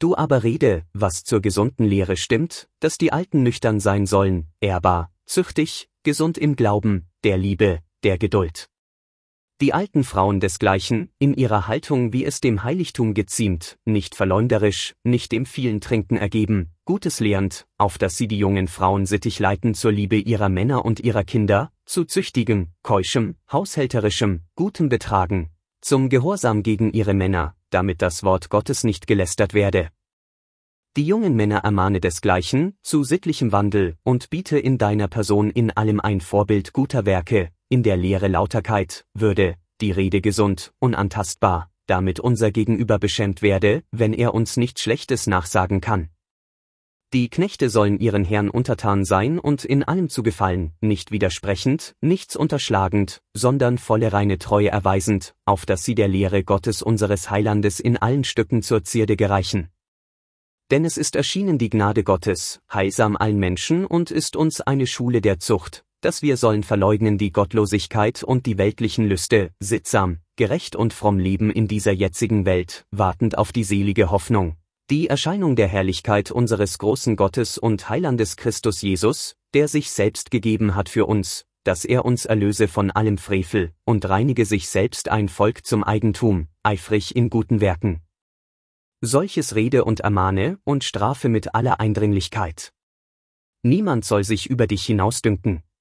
Du aber rede, was zur gesunden Lehre stimmt, dass die Alten nüchtern sein sollen, ehrbar, züchtig, gesund im Glauben, der Liebe, der Geduld. Die alten Frauen desgleichen, in ihrer Haltung wie es dem Heiligtum geziemt, nicht verleumderisch, nicht dem vielen Trinken ergeben, Gutes lehrend, auf dass sie die jungen Frauen sittig leiten zur Liebe ihrer Männer und ihrer Kinder, zu züchtigem, keuschem, haushälterischem, gutem Betragen, zum Gehorsam gegen ihre Männer, damit das Wort Gottes nicht gelästert werde. Die jungen Männer ermahne desgleichen, zu sittlichem Wandel, und biete in deiner Person in allem ein Vorbild guter Werke, in der Lehre Lauterkeit, Würde, die Rede gesund, unantastbar, damit unser Gegenüber beschämt werde, wenn er uns nichts Schlechtes nachsagen kann. Die Knechte sollen ihren Herrn untertan sein und in allem zu gefallen, nicht widersprechend, nichts unterschlagend, sondern volle reine Treue erweisend, auf dass sie der Lehre Gottes unseres Heilandes in allen Stücken zur Zierde gereichen. Denn es ist erschienen die Gnade Gottes, heilsam allen Menschen und ist uns eine Schule der Zucht, dass wir sollen verleugnen die Gottlosigkeit und die weltlichen Lüste, sittsam, gerecht und fromm leben in dieser jetzigen Welt, wartend auf die selige Hoffnung, die Erscheinung der Herrlichkeit unseres großen Gottes und Heilandes Christus Jesus, der sich selbst gegeben hat für uns, dass er uns erlöse von allem Frevel und reinige sich selbst ein Volk zum Eigentum, eifrig in guten Werken. Solches rede und ermahne und strafe mit aller Eindringlichkeit. Niemand soll sich über dich hinausdünken.